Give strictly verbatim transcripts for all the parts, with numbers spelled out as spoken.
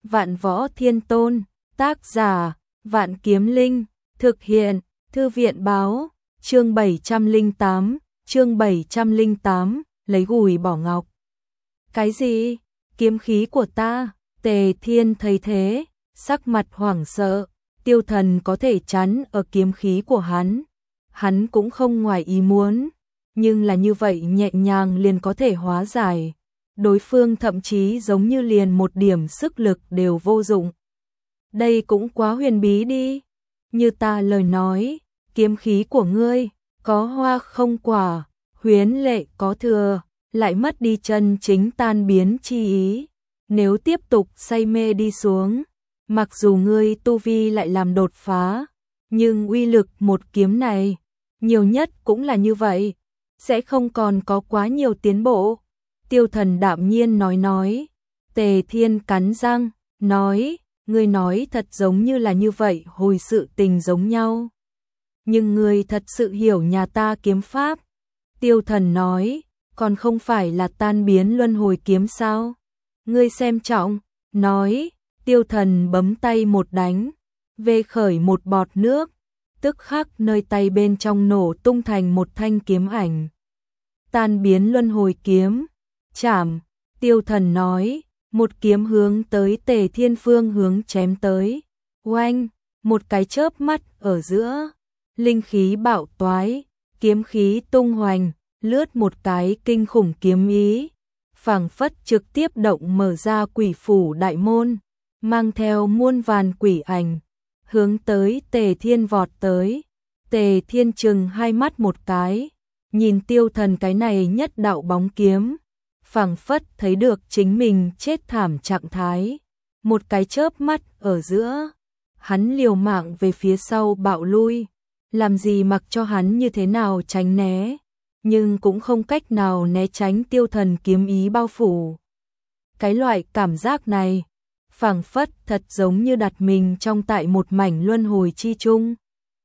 Vạn Võ Thiên Tôn, tác giả, Vạn Kiếm Linh, thực hiện, Thư viện báo, chương bảy trăm lẻ tám, chương bảy trăm lẻ tám, lấy gùi bỏ ngọc. Cái gì? Kiếm khí của ta? Tề Thiên thấy thế, sắc mặt hoảng sợ, Tiêu Thần có thể chắn ở kiếm khí của hắn. Hắn cũng không ngoài ý muốn, nhưng là như vậy nhẹ nhàng liền có thể hóa giải. Đối phương thậm chí giống như liền một điểm sức lực đều vô dụng. Đây cũng quá huyền bí đi. Như ta lời nói, kiếm khí của ngươi, có hoa không quả, huyến lệ có thừa, lại mất đi chân chính tan biến chi ý. Nếu tiếp tục say mê đi xuống, mặc dù ngươi tu vi lại làm đột phá, nhưng uy lực một kiếm này, nhiều nhất cũng là như vậy, sẽ không còn có quá nhiều tiến bộ. Tiêu Thần đạm nhiên nói nói. Tề Thiên cắn răng, nói, ngươi nói thật giống như là như vậy hồi sự tình giống nhau. Nhưng ngươi thật sự hiểu nhà ta kiếm pháp. Tiêu Thần nói, còn không phải là tan biến luân hồi kiếm sao? Ngươi xem trọng, nói, Tiêu Thần bấm tay một đánh, vê khởi một bọt nước, tức khắc nơi tay bên trong nổ tung thành một thanh kiếm ảnh. Tan biến luân hồi kiếm, chảm, Tiêu Thần nói, một kiếm hướng tới Tề Thiên phương hướng chém tới. Oanh, một cái chớp mắt ở giữa, linh khí bạo toái, kiếm khí tung hoành, lướt một cái kinh khủng kiếm ý, phảng phất trực tiếp động mở ra quỷ phủ đại môn, mang theo muôn vàn quỷ ảnh, hướng tới Tề Thiên vọt tới. Tề Thiên chừng hai mắt một cái, nhìn Tiêu Thần cái này nhất đạo bóng kiếm, phảng phất thấy được chính mình chết thảm trạng thái. Một cái chớp mắt ở giữa, hắn liều mạng về phía sau bạo lui, làm gì mặc cho hắn như thế nào tránh né, nhưng cũng không cách nào né tránh Tiêu Thần kiếm ý bao phủ. Cái loại cảm giác này, phảng phất thật giống như đặt mình trong tại một mảnh luân hồi chi chung,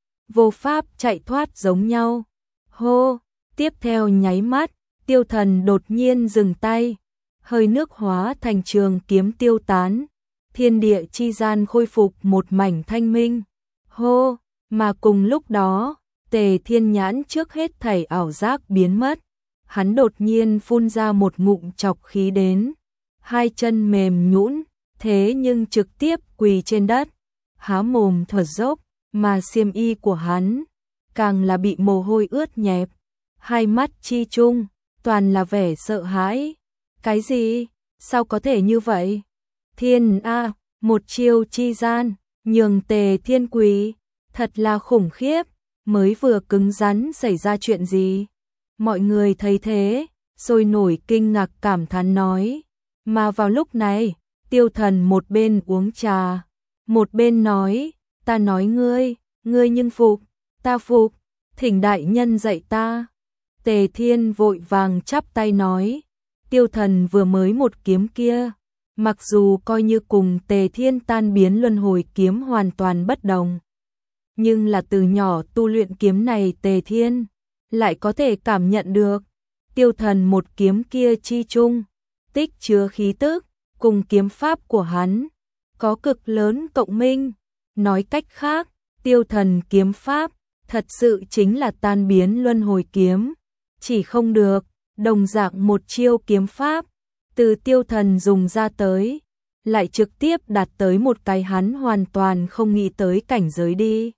vô pháp chạy thoát giống nhau. Hô, tiếp theo nháy mắt, Tiêu Thần đột nhiên dừng tay, hơi nước hóa thành trường kiếm tiêu tán, thiên địa chi gian khôi phục một mảnh thanh minh. Hô, mà cùng lúc đó, Tề Thiên nhãn trước hết thảy ảo giác biến mất, hắn đột nhiên phun ra một ngụm chọc khí đến, hai chân mềm nhũn, thế nhưng trực tiếp quỳ trên đất, há mồm thở dốc, mà xiêm y của hắn càng là bị mồ hôi ướt nhẹp, hai mắt chi chung toàn là vẻ sợ hãi. Cái gì? Sao có thể như vậy? Thiên a, một chiêu chi gian, nhường Tề Thiên quỳ, thật là khủng khiếp, mới vừa cứng rắn xảy ra chuyện gì? Mọi người thấy thế, sôi nổi kinh ngạc cảm thán nói. Mà vào lúc này, Tiêu Thần một bên uống trà, một bên nói, ta nói ngươi, ngươi nhưng phục, ta phục, thỉnh đại nhân dạy ta. Tề Thiên vội vàng chắp tay nói, Tiêu Thần vừa mới một kiếm kia, mặc dù coi như cùng Tề Thiên tan biến luân hồi kiếm hoàn toàn bất đồng, nhưng là từ nhỏ tu luyện kiếm này Tề Thiên lại có thể cảm nhận được, Tiêu Thần một kiếm kia chi chung, tích chứa khí tức, cùng kiếm pháp của hắn có cực lớn cộng minh. Nói cách khác, Tiêu Thần kiếm pháp thật sự chính là tan biến luân hồi kiếm. Chỉ không được, đồng dạng một chiêu kiếm pháp, từ Tiêu Thần dùng ra tới, lại trực tiếp đạt tới một cái hắn hoàn toàn không nghĩ tới cảnh giới đi.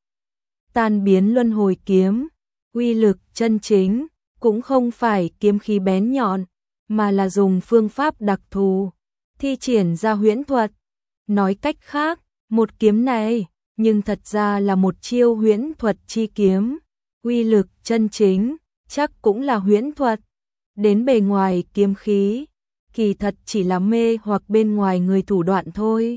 Tan biến luân hồi kiếm, uy lực chân chính, cũng không phải kiếm khí bén nhọn, mà là dùng phương pháp đặc thù, thi triển ra huyễn thuật. Nói cách khác, một kiếm này, nhưng thật ra là một chiêu huyễn thuật chi kiếm, uy lực chân chính chắc cũng là huyễn thuật. Đến bề ngoài kiếm khí, kỳ thật chỉ là mê hoặc bên ngoài người thủ đoạn thôi.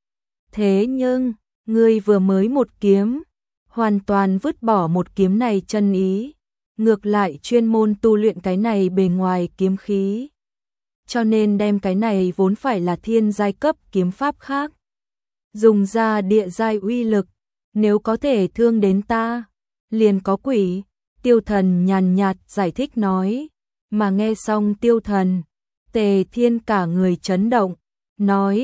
Thế nhưng, ngươi vừa mới một kiếm, hoàn toàn vứt bỏ một kiếm này chân ý, ngược lại chuyên môn tu luyện cái này bề ngoài kiếm khí. Cho nên đem cái này vốn phải là thiên giai cấp kiếm pháp khác, dùng ra địa giai uy lực, nếu có thể thương đến ta, liền có quỷ. Tiêu Thần nhàn nhạt giải thích nói, mà nghe xong Tiêu Thần, Tề Thiên cả người chấn động, nói,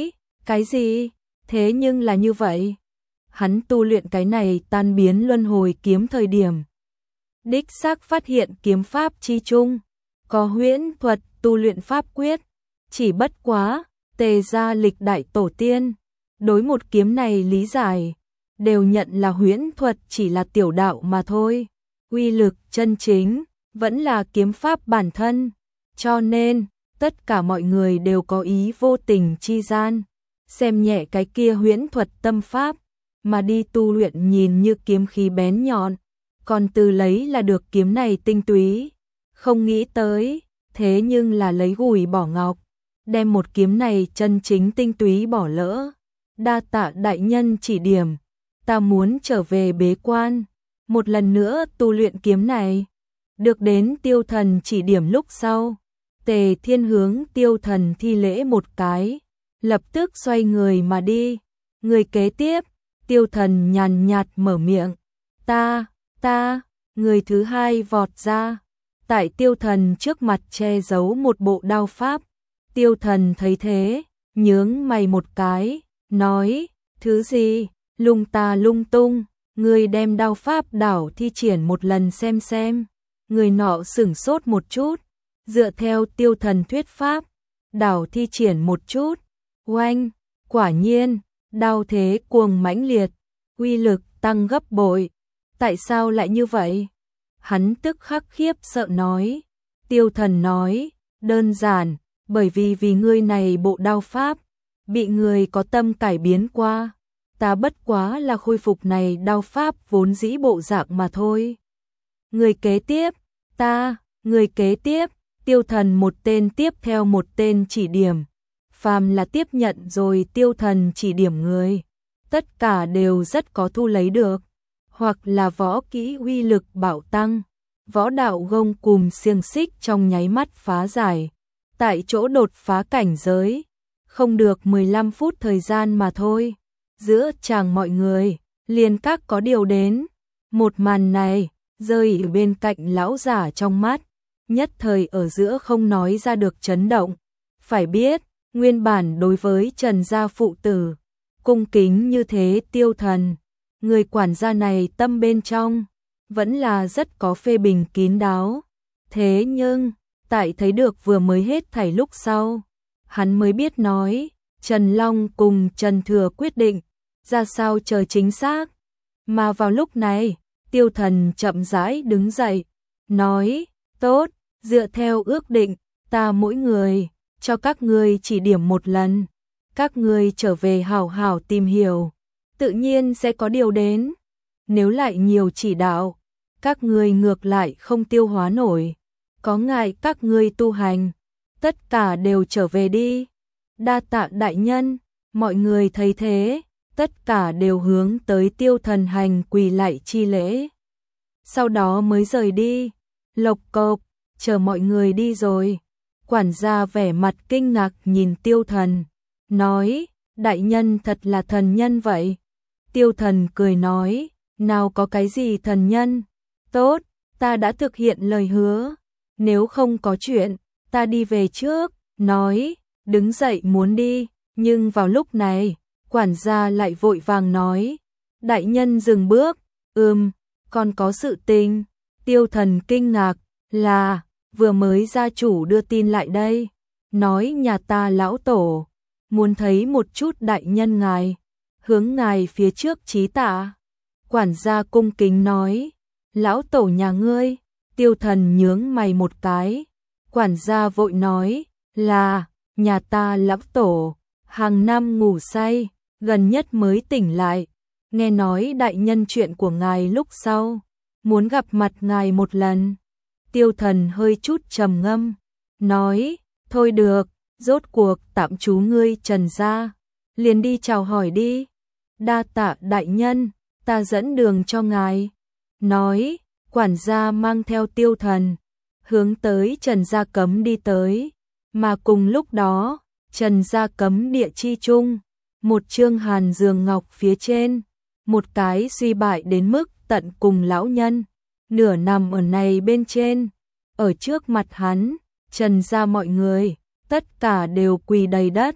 Cái gì? Thế nhưng là như vậy. Hắn tu luyện cái này tan biến luân hồi kiếm thời điểm. Đích xác phát hiện kiếm pháp chi chung. Có huyễn thuật tu luyện pháp quyết. Chỉ bất quá, Tề gia lịch đại tổ tiên. Đối một kiếm này lý giải. Đều nhận là huyễn thuật chỉ là tiểu đạo mà thôi. Uy lực chân chính, vẫn là kiếm pháp bản thân. Cho nên, tất cả mọi người đều có ý vô tình chi gian. Xem nhẹ cái kia huyễn thuật tâm pháp, mà đi tu luyện nhìn như kiếm khí bén nhọn. Còn từ lấy là được kiếm này tinh túy. Không nghĩ tới, thế nhưng là lấy gùi bỏ ngọc. Đem một kiếm này chân chính tinh túy bỏ lỡ. Đa tạ đại nhân chỉ điểm. Ta muốn trở về bế quan. Một lần nữa tu luyện kiếm này. Được đến tiêu thần chỉ điểm lúc sau. Tề Thiên hướng tiêu thần thi lễ một cái. Lập tức xoay người mà đi. Người kế tiếp, tiêu thần nhàn nhạt mở miệng. Ta, ta, người thứ hai vọt ra. Tại tiêu thần trước mặt che giấu một bộ đao pháp. Tiêu thần thấy thế, nhướng mày một cái, nói, thứ gì, lung ta lung tung, người đem đao pháp đảo thi triển một lần xem xem. Người nọ sửng sốt một chút, dựa theo tiêu thần thuyết pháp, đảo thi triển một chút, oanh, quả nhiên, đao thế cuồng mãnh liệt, uy lực tăng gấp bội. Tại sao lại như vậy? Hắn tức khắc khiếp sợ nói. Tiêu thần nói, đơn giản, bởi vì vì ngươi này bộ đao pháp, bị người có tâm cải biến qua. Ta bất quá là khôi phục này đao pháp vốn dĩ bộ dạng mà thôi. Người kế tiếp, ta, người kế tiếp, tiêu thần một tên tiếp theo một tên chỉ điểm. Phàm là tiếp nhận rồi tiêu thần chỉ điểm người, tất cả đều rất có thu lấy được. Hoặc là võ kỹ uy lực bạo tăng, võ đạo gông cùm xiềng xích trong nháy mắt phá giải. Tại chỗ đột phá cảnh giới, không được mười lăm phút thời gian mà thôi. Giữa chàng mọi người, liền các có điều đến. Một màn này, rơi ở bên cạnh lão giả trong mắt, nhất thời ở giữa không nói ra được chấn động. Phải biết, nguyên bản đối với Trần gia phụ tử, cung kính như thế tiêu thần, người quản gia này tâm bên trong, vẫn là rất có phê bình kín đáo. Thế nhưng, tại thấy được vừa mới hết thảy lúc sau, hắn mới biết nói, Trần Long cùng Trần Thừa quyết định, ra sao chờ chính xác. Mà vào lúc này, tiêu thần chậm rãi đứng dậy, nói, tốt, dựa theo ước định, ta mỗi người, cho các ngươi chỉ điểm một lần, các ngươi trở về hảo hảo tìm hiểu, tự nhiên sẽ có điều đến. Nếu lại nhiều chỉ đạo, các ngươi ngược lại không tiêu hóa nổi, có ngại các ngươi tu hành, tất cả đều trở về đi. Đa tạ đại nhân, mọi người thấy thế, tất cả đều hướng tới tiêu thần hành quỳ lạy chi lễ. Sau đó mới rời đi, lộc cộc, chờ mọi người đi rồi. Quản gia vẻ mặt kinh ngạc nhìn tiêu thần, nói, đại nhân thật là thần nhân vậy. Tiêu thần cười nói, nào có cái gì thần nhân, tốt, ta đã thực hiện lời hứa, nếu không có chuyện, ta đi về trước, nói, đứng dậy muốn đi, nhưng vào lúc này, quản gia lại vội vàng nói, đại nhân dừng bước, ừm, còn có sự tình. Tiêu thần kinh ngạc, là, vừa mới gia chủ đưa tin lại đây, nói nhà ta lão tổ, muốn thấy một chút đại nhân ngài, hướng ngài phía trước chí tạ. Quản gia cung kính nói, lão tổ nhà ngươi. Tiêu thần nhướng mày một cái, quản gia vội nói, là, nhà ta lão tổ, hàng năm ngủ say, gần nhất mới tỉnh lại, nghe nói đại nhân chuyện của ngài lúc sau, muốn gặp mặt ngài một lần. Tiêu thần hơi chút trầm ngâm, nói, thôi được, rốt cuộc tạm trú ngươi Trần gia, liền đi chào hỏi đi. Đa tạ đại nhân, ta dẫn đường cho ngài. Nói, quản gia mang theo tiêu thần, hướng tới Trần gia cấm đi tới, mà cùng lúc đó, Trần gia cấm địa chi chung, một chương hàn giường ngọc phía trên, một cái suy bại đến mức tận cùng lão nhân, nửa nằm ở này bên trên, ở trước mặt hắn, Trần gia mọi người, tất cả đều quỳ đầy đất,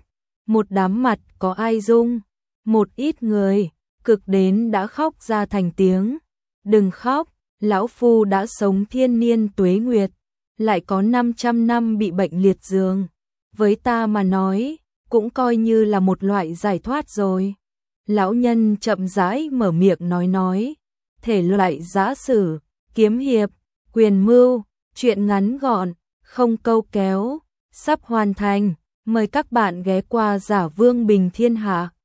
một đám mặt có ai dung, một ít người, cực đến đã khóc ra thành tiếng. Đừng khóc, lão phu đã sống thiên niên tuế nguyệt, lại có năm trăm năm bị bệnh liệt giường. Với ta mà nói, cũng coi như là một loại giải thoát rồi. Lão nhân chậm rãi mở miệng nói nói, thể loại giã sử, kiếm hiệp, quyền mưu, chuyện ngắn gọn, không câu kéo, sắp hoàn thành, mời các bạn ghé qua Giả Vương Bình Thiên Hạ.